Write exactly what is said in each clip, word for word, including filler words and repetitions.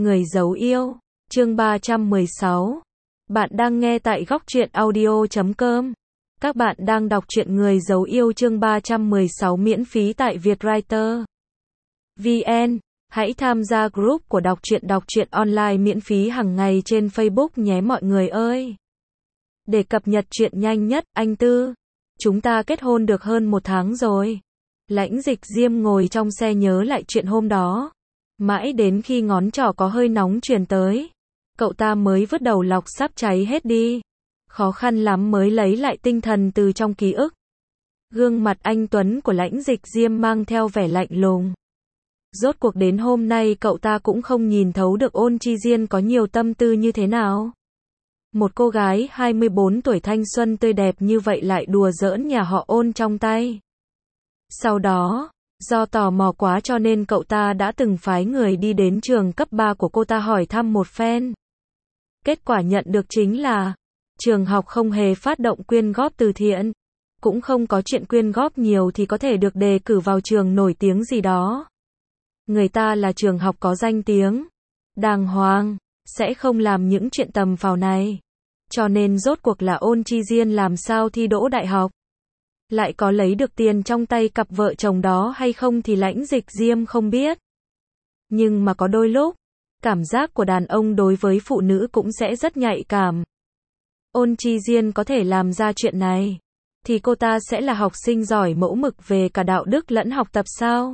Người giấu yêu, chương ba trăm mười sáu. Bạn đang nghe tại góc truyện audio chấm com. Các bạn đang đọc truyện Người giấu yêu chương ba trăm mười sáu miễn phí tại Vietwriter chấm vn. Hãy tham gia group của đọc truyện đọc truyện online miễn phí hàng ngày trên Facebook nhé mọi người ơi. Để cập nhật truyện nhanh nhất, anh Tư. Chúng ta kết hôn được hơn một tháng rồi. Lãnh Dịch Diêm ngồi trong xe nhớ lại chuyện hôm đó. Mãi đến khi ngón trỏ có hơi nóng truyền tới, cậu ta mới vứt đầu lọc sắp cháy hết đi. Khó khăn lắm mới lấy lại tinh thần từ trong ký ức. Gương mặt anh Tuấn của Lãnh Dịch Diêm mang theo vẻ lạnh lùng. Rốt cuộc đến hôm nay cậu ta cũng không nhìn thấu được Ôn Chi Diên có nhiều tâm tư như thế nào. Một cô gái hai mươi bốn tuổi thanh xuân tươi đẹp như vậy lại đùa giỡn nhà họ Ôn trong tay. Sau đó, do tò mò quá cho nên cậu ta đã từng phái người đi đến trường cấp ba của cô ta hỏi thăm một phen. Kết quả nhận được chính là, trường học không hề phát động quyên góp từ thiện. Cũng không có chuyện quyên góp nhiều thì có thể được đề cử vào trường nổi tiếng gì đó. Người ta là trường học có danh tiếng, đàng hoàng, sẽ không làm những chuyện tầm phào này. Cho nên rốt cuộc là Ôn Chi Diên làm sao thi đỗ đại học. Lại có lấy được tiền trong tay cặp vợ chồng đó hay không thì Lãnh Dịch Diêm không biết. Nhưng mà có đôi lúc, cảm giác của đàn ông đối với phụ nữ cũng sẽ rất nhạy cảm. Ôn Chi Diên có thể làm ra chuyện này, thì cô ta sẽ là học sinh giỏi mẫu mực về cả đạo đức lẫn học tập sao?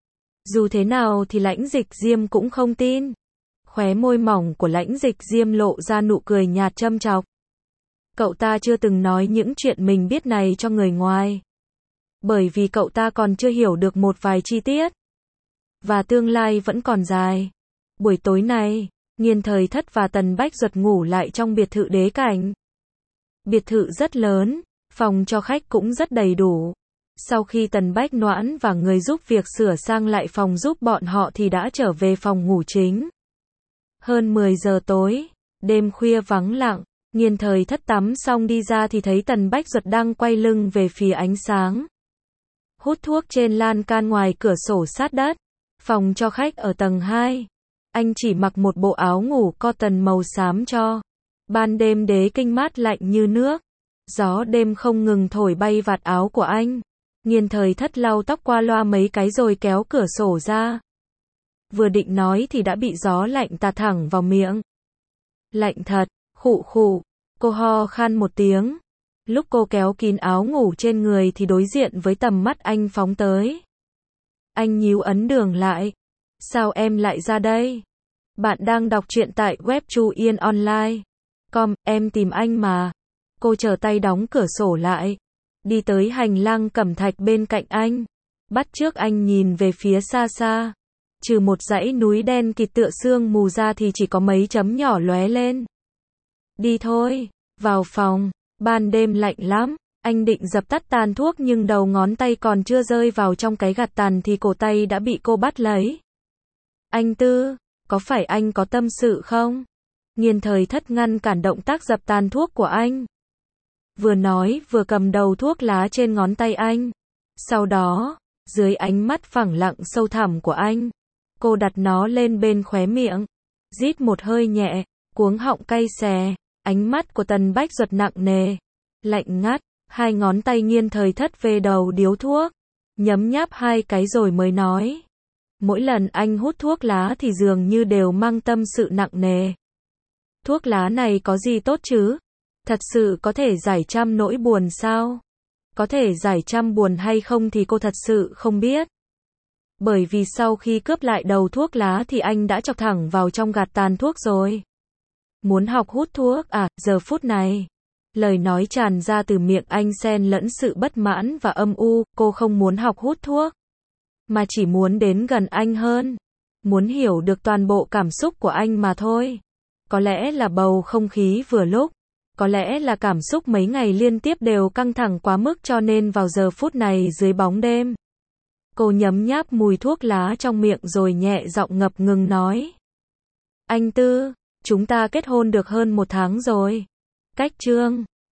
Dù thế nào thì Lãnh Dịch Diêm cũng không tin. Khóe môi mỏng của Lãnh Dịch Diêm lộ ra nụ cười nhạt châm chọc. Cậu ta chưa từng nói những chuyện mình biết này cho người ngoài. Bởi vì cậu ta còn chưa hiểu được một vài chi tiết. Và tương lai vẫn còn dài. Buổi tối này, Nghiên Thời Thất và Tần Bách Duật ngủ lại trong biệt thự đế cảnh. Biệt thự rất lớn, phòng cho khách cũng rất đầy đủ. Sau khi Tần Bách Noãn và người giúp việc sửa sang lại phòng giúp bọn họ thì đã trở về phòng ngủ chính. Hơn mười giờ tối, đêm khuya vắng lặng. Nghiên Thời Thất tắm xong đi ra thì thấy Tần Bách Duật đang quay lưng về phía ánh sáng. Hút thuốc trên lan can ngoài cửa sổ sát đất. Phòng cho khách ở tầng hai. Anh chỉ mặc một bộ áo ngủ cotton màu xám cho. Ban đêm đế kinh mát lạnh như nước. Gió đêm không ngừng thổi bay vạt áo của anh. Nghiên Thời Thất lau tóc qua loa mấy cái rồi kéo cửa sổ ra. Vừa định nói thì đã bị gió lạnh tạt thẳng vào miệng. Lạnh thật. Khụ khụ, cô ho khan một tiếng. Lúc cô kéo kín áo ngủ trên người thì đối diện với tầm mắt anh phóng tới. Anh nhíu ấn đường lại. Sao em lại ra đây? Bạn đang đọc truyện tại web chu yên online chấm com, em tìm anh mà. Cô trở tay đóng cửa sổ lại. Đi tới hành lang cẩm thạch bên cạnh anh. Bắt chước anh nhìn về phía xa xa. Trừ một dãy núi đen kịt tựa sương mù ra thì chỉ có mấy chấm nhỏ lóe lên. Đi thôi, vào phòng, ban đêm lạnh lắm. Anh định dập tắt tàn thuốc nhưng đầu ngón tay còn chưa rơi vào trong cái gạt tàn thì cổ tay đã bị cô bắt lấy. Anh Tư, có phải anh có tâm sự không? Nghiên Thời Thất ngăn cản động tác dập tàn thuốc của anh. Vừa nói vừa cầm đầu thuốc lá trên ngón tay anh. Sau đó, dưới ánh mắt phẳng lặng sâu thẳm của anh, cô đặt nó lên bên khóe miệng. Rít một hơi nhẹ, cuống họng cay xè. Ánh mắt của Tần Bách Duật nặng nề, lạnh ngắt, hai ngón tay Nghiên Thời Thất về đầu điếu thuốc, nhấm nháp hai cái rồi mới nói. Mỗi lần anh hút thuốc lá thì dường như đều mang tâm sự nặng nề. Thuốc lá này có gì tốt chứ? Thật sự có thể giải trăm nỗi buồn sao? Có thể giải trăm buồn hay không thì cô thật sự không biết. Bởi vì sau khi cướp lại đầu thuốc lá thì anh đã chọc thẳng vào trong gạt tàn thuốc rồi. Muốn học hút thuốc à, giờ phút này. Lời nói tràn ra từ miệng anh xen lẫn sự bất mãn và âm u, cô không muốn học hút thuốc. Mà chỉ muốn đến gần anh hơn. Muốn hiểu được toàn bộ cảm xúc của anh mà thôi. Có lẽ là bầu không khí vừa lúc. Có lẽ là cảm xúc mấy ngày liên tiếp đều căng thẳng quá mức cho nên vào giờ phút này dưới bóng đêm. Cô nhấm nháp mùi thuốc lá trong miệng rồi nhẹ giọng ngập ngừng nói. Anh Tư, chúng ta kết hôn được hơn một tháng rồi. Cách chương